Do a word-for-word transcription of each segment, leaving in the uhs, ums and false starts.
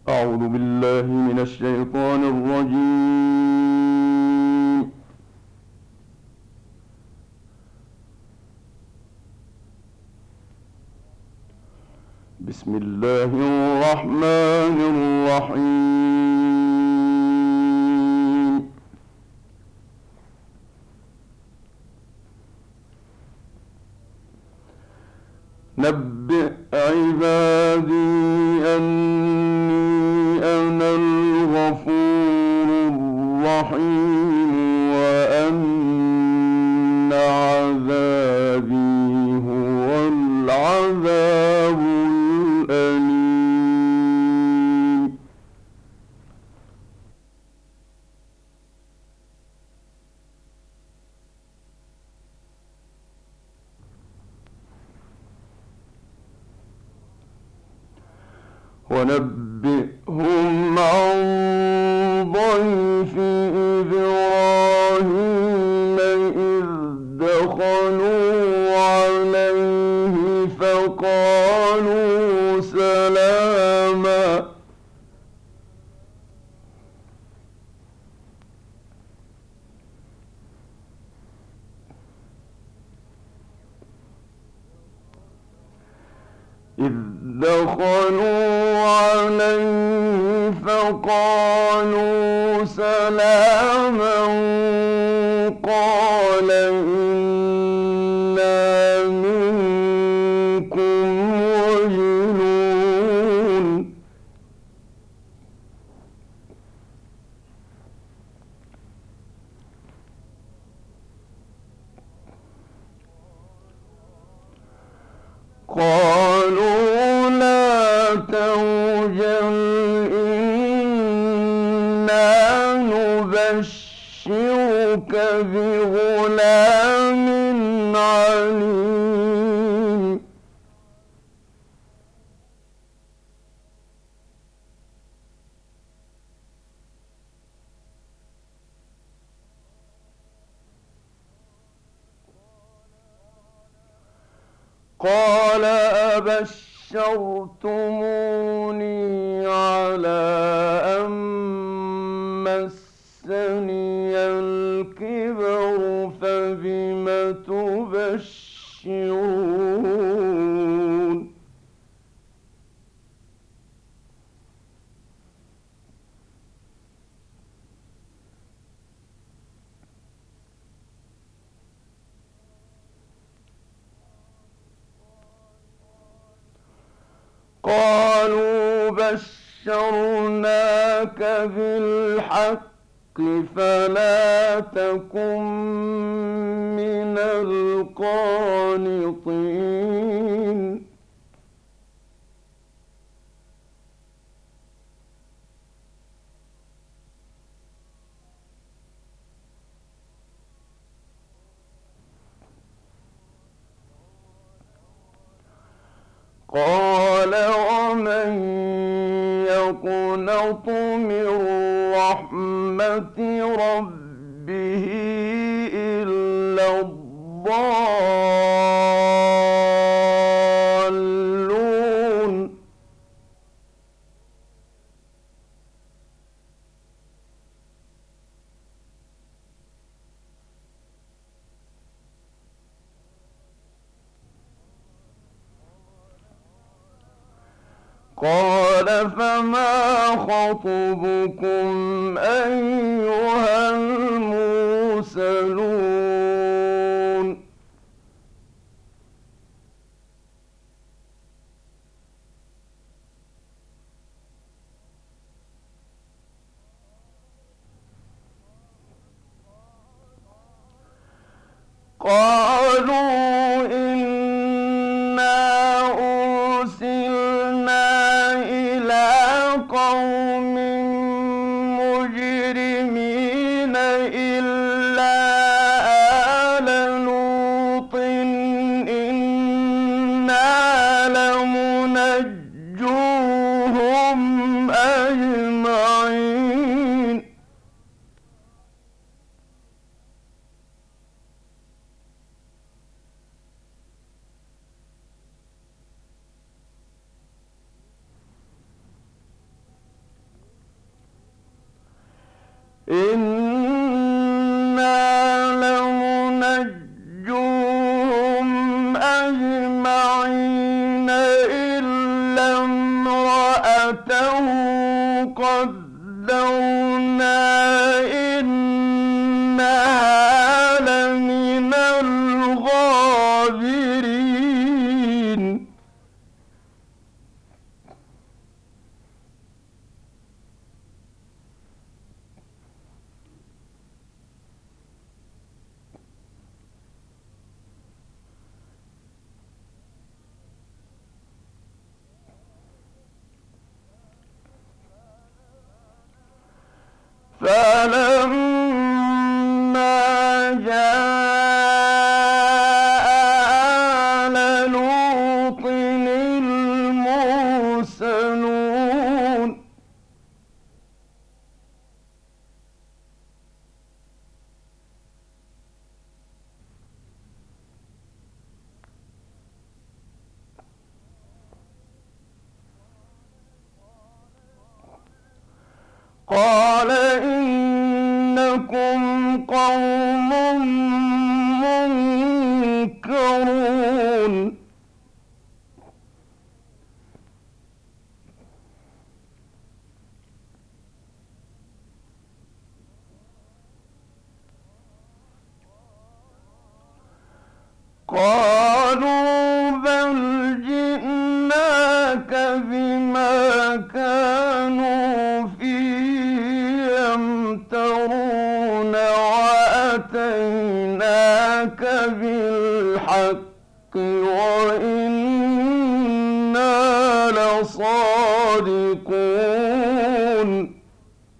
أعوذ بالله من الشيطان الرجيم. بسم الله الرحمن الرحيم. نبئ عبادي أني أنا الغفور الرحيم وأن عذابي هو العذاب الأليم. ونبئهم عن ضيف إبراهيم إذ دخلوا عليه فقالوا سلاما إذ دخلوا عليه فقالوا سلاما قال إنا منكم وجلون. قالوا لا توجل إنا نبشرك بغلام عليم. قال أبشرتموني على أن مسني الكبر فبم تبشرون. قالوا بشرناك بالحق فلا تكن من القانطين. قال ومن يقنط من رحمة ربه إلا الضالون. قال فما خطبكم أيها المرسلون. قالوا إنا أرسلنا إلى قوم مجرمين إلا آل لوط إنا لمنجوهم أجمعين. إنا لمنجوهم أجمعين إلا امرأته قدرنا إنها لمن الغابرين فلما جاء آل لوط المرسلون قال إنكم قوم منكرون قالوا بل جئناك بما كانوا فيه يمترون وأتيناك بالحق وإنا لصادقون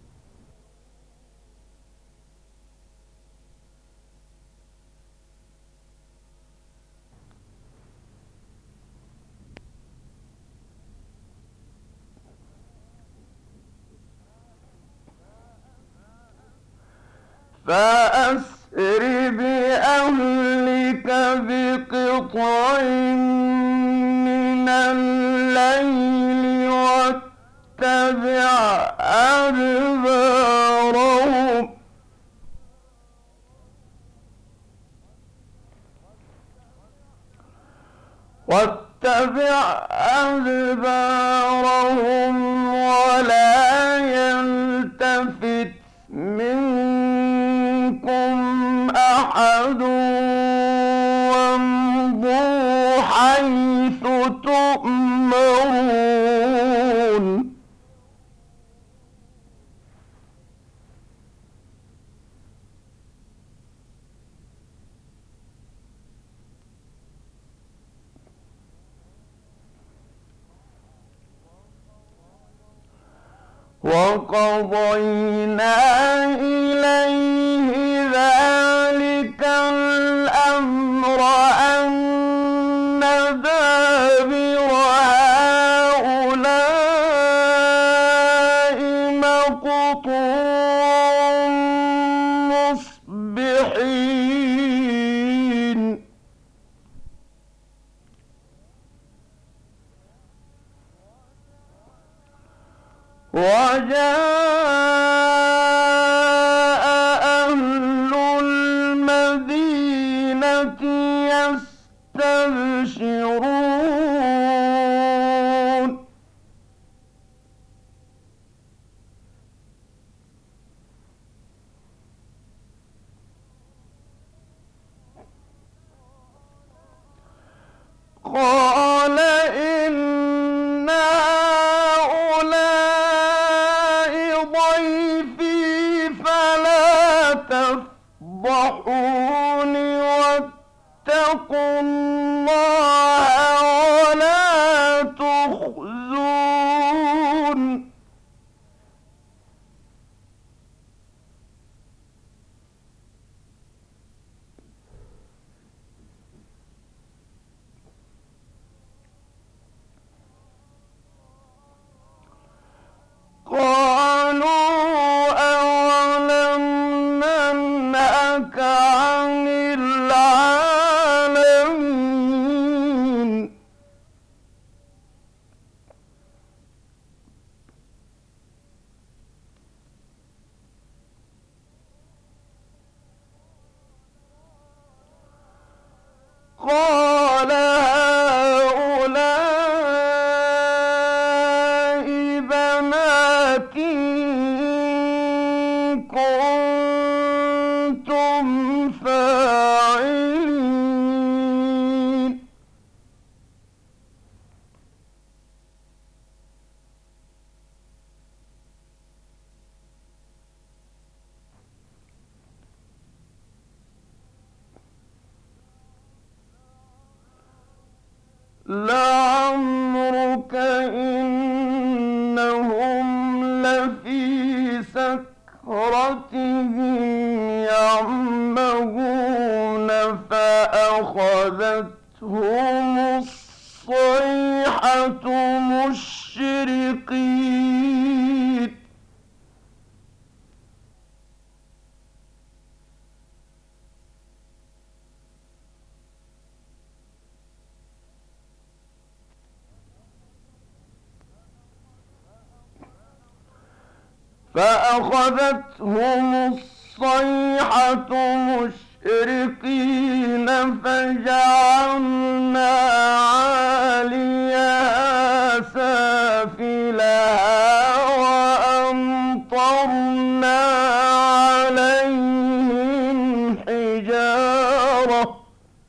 فأسر بأهلك بقطع من الليل واتبع أدبارهم واتبع أدبارهم ولا يلتفت منكم أحد وامضوا حيث تؤمرون وقضينا إليه ذلك الأمر أن دابر هؤلاء مقطوع مصبحين وجاء أهل المدينة يستبشرون قال إن هؤلاء ضيفي فلا تفضحوني واتقوا الله ولا تخزون قالوا أولم ننهك عن العالمين قال هؤلاء بناتي إن كنتم فاعلين لعمرك إنهم لفي سكرتهم يعمهون فأخذتهم الصيحة مشرقين فأخذتهم الصيحة مشرقين فجعلنا عاليها سافلها وأمطرنا عليهم حجارة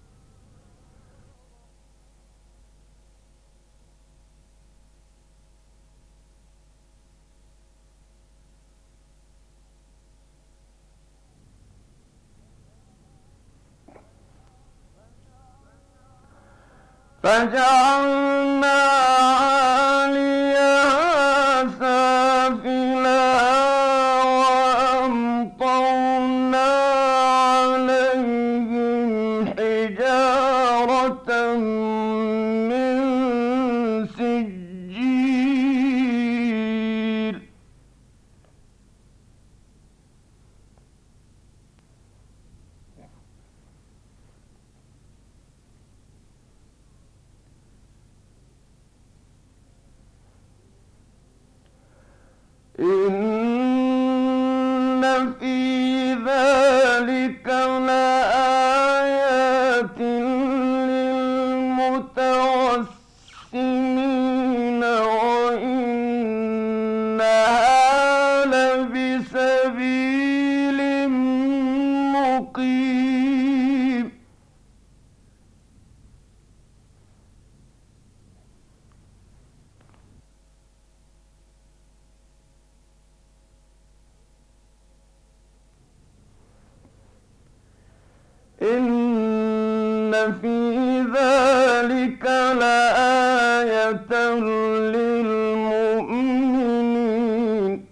فجعلنا عاليها سافلها وأمطرنا عليهم حجارة من سجيل إن في ذلك لآيات للمتوسمين وإنها لبسبيل مقيم إن في ذلك لآية للمؤمنين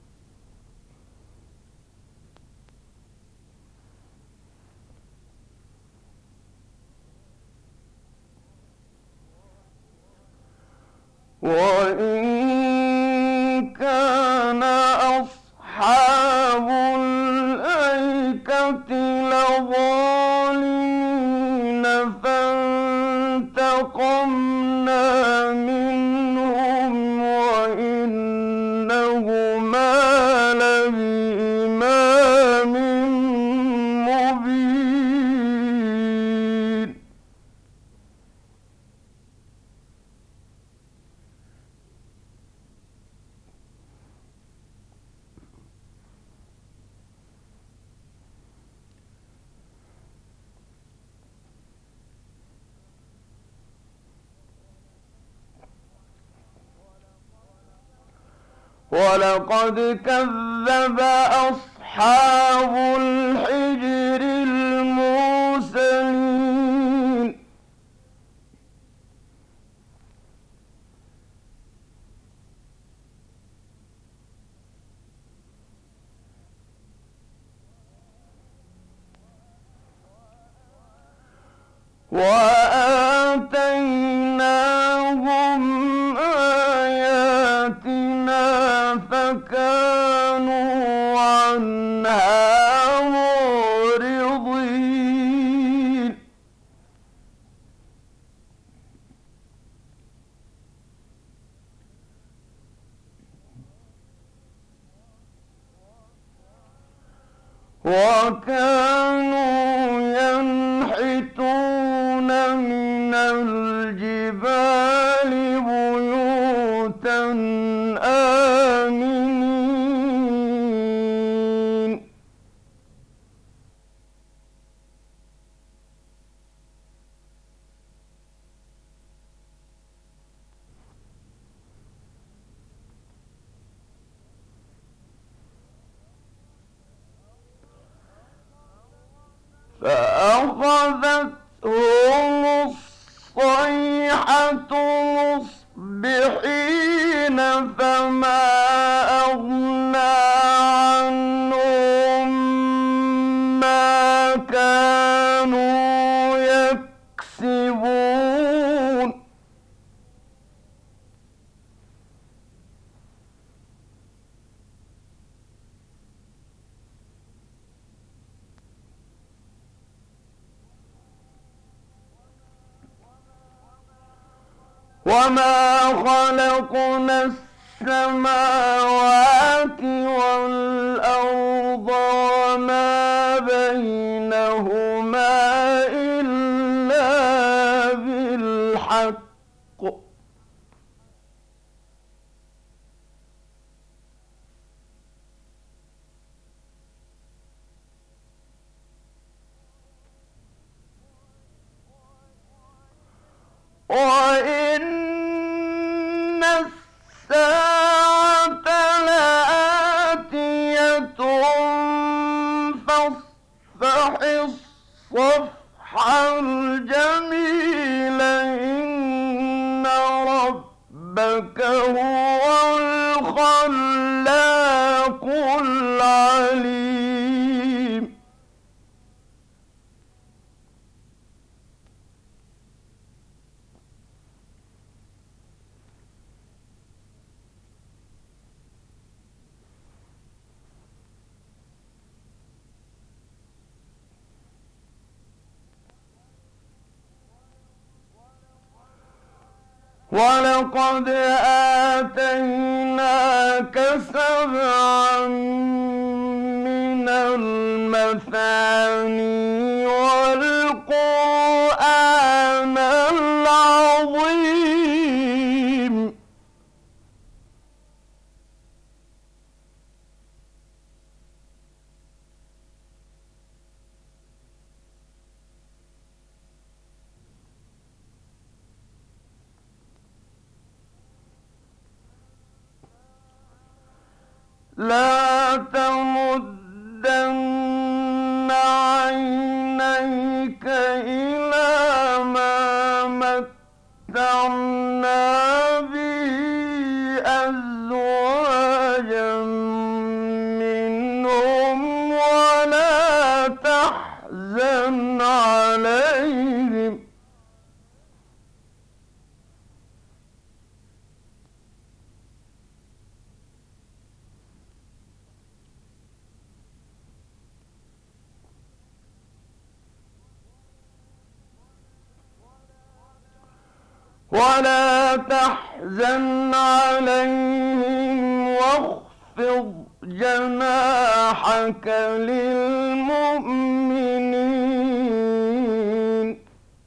وإن كان أصحاب الأيكة لظالمين فانتقمنا منهم وإنهما لبإمام مبين ولقد كذب أصحاب الحجر المرسلين وآتيناهم آياتنا فكانوا عنها معرضين وكانوا ينحتون من الجبال بيوتا آمنين فأخذتهم الصيحة مصبحين فما أغنى عنهم ما كانوا يكسبون وما خلقنا السماوات والأرض وما بينهما إلا بالحق وإن الساعة لآتية فاصفح الصفح الجميل إن ربك هو الخلاق العليم ولقد آتيناك سبعا من المثاني والقرآن العظيم لا تمدن عينيك إلى ما متعنا به أزواجا منهم ولا تحزن عليهم ولا تحزن عليهم واخفض جناحك للمؤمنين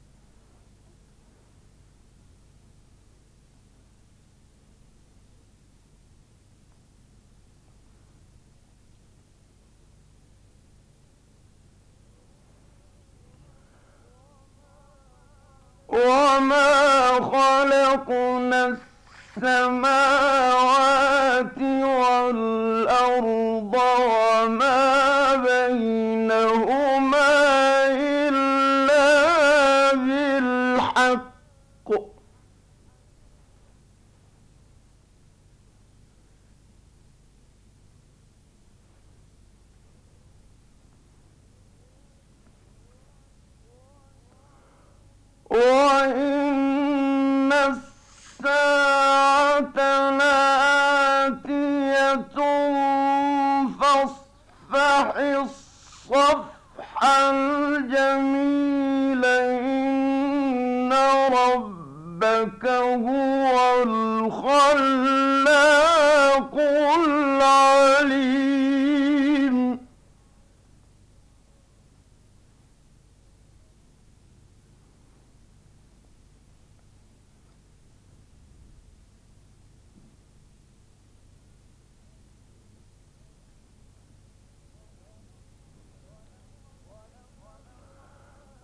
وما خلقنا السماوات والأرض وما بينهما إلا بالحق وإن الساعة لآتية فاصفح الصفح الجميل إن ربك هو الخلاق العليم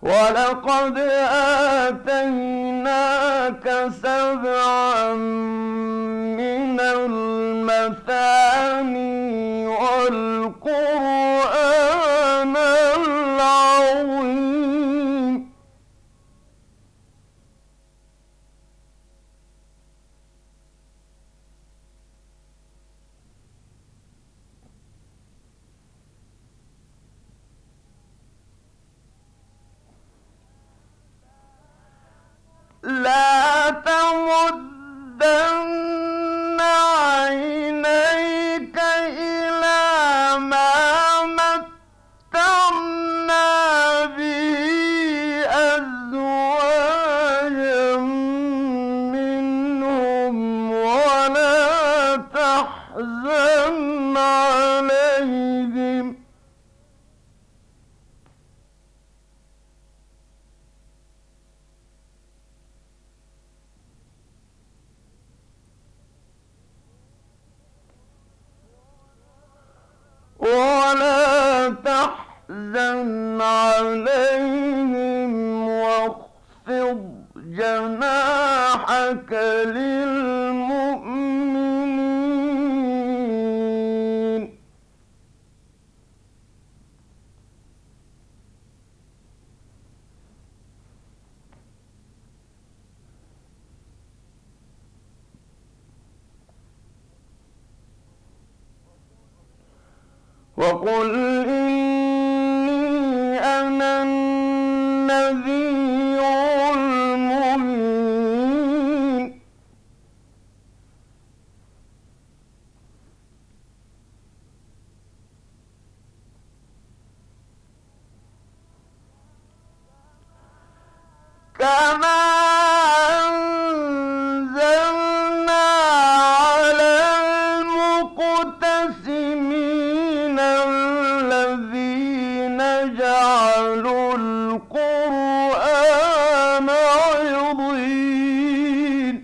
وَلَقَدْ آتَيْنَاكَ سَبْعًا مِّنَ الْمَثَانِي وَالْقُرْآنَ الْعَظِيمَ لَا تَمُدَّنَّ عَيْنَيْكَ إِلَىٰ مَا مَتَّعْنَا بِهِ أَزْوَاجًا مِّنْهُمْ وَلَا تَحْزَنْ عَلَيْهِمْ ولا تحزن عليهم واخفض جناحك للمؤمنين وقل إني أنا النذير المبين كما أنزلنا على المقتسمين الذين جعلوا القرآن عضين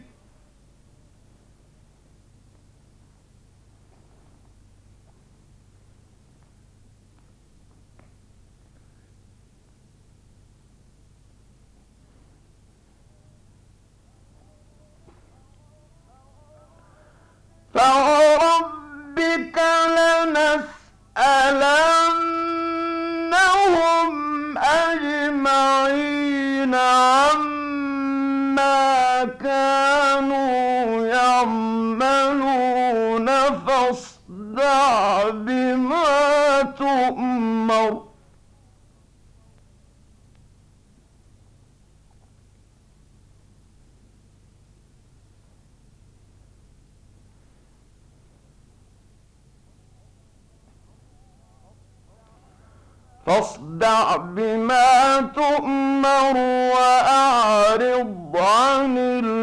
فوربك لنسألنهم أجمعين عما كانوا يعملون فاصدع بما تؤمر فاصدع بما تؤمر وأعرض عن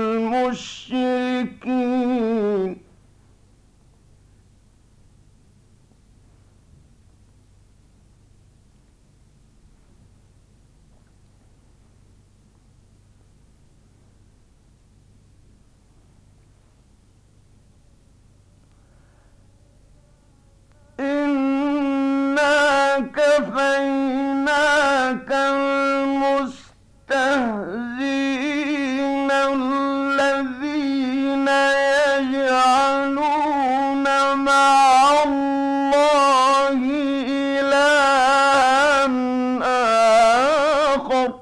المشركين إنا كفيناك المستهزئين الذين يجعلون مع الله إلها آخر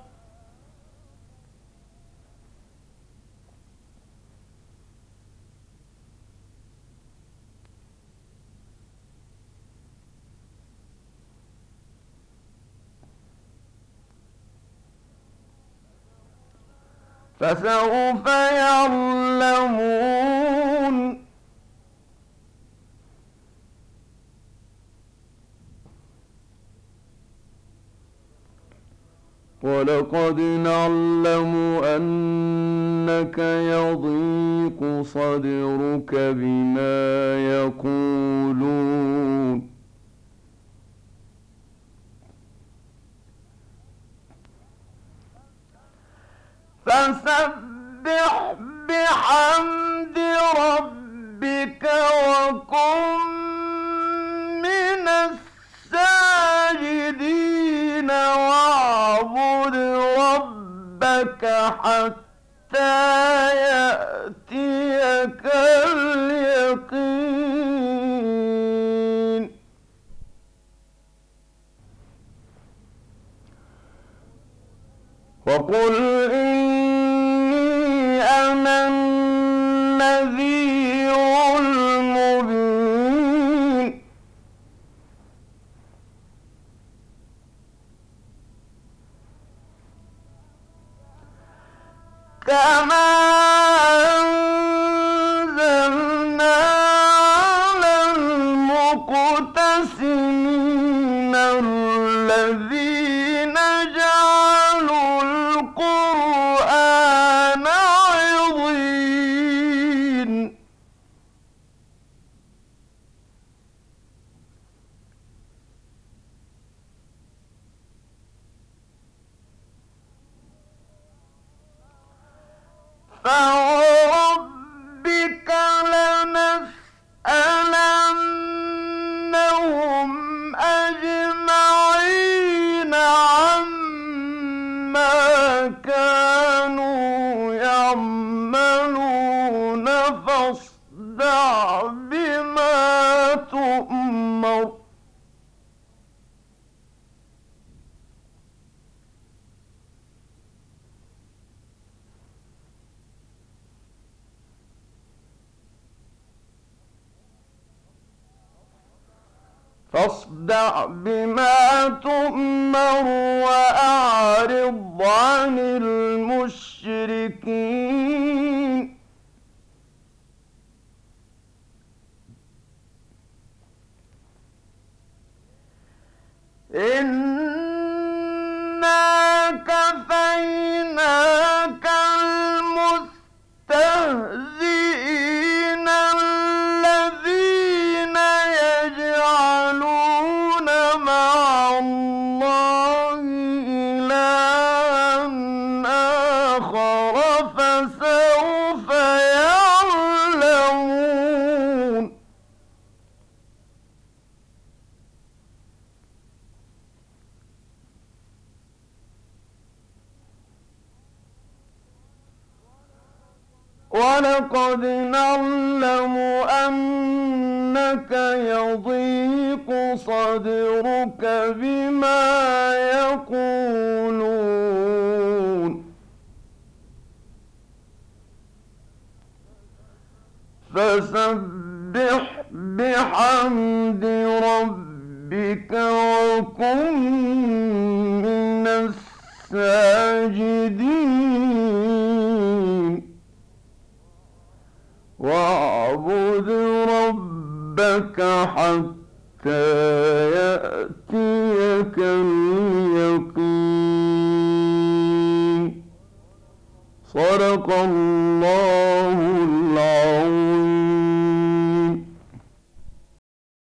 فسوف يعلمون ولقد نعلم أنك يضيق صدرك بما يقولون فسبح بحمد ربك وكن من الساجدين واعبد حتى يأتيك اليقين وقل إني أنا النذير المبين كما أنزلنا على المقتسمين الذين جعلوا القرآن عضين فوربك لنسألنهم أجمعين عما كانوا يعملون فاصدع بما تؤمر فاصدع بما تؤمر وأعرض عن المشركين إنا كفيناك المستهزئين الذين يجعلون مع الله إلها آخر فسوف يعلمون ولقد نعلم أنك يضيق صدرك بما يقولون فسبح بحمد ربك وكن من الساجدين واعبد ربك حتى يأتيك اليقين صدق الله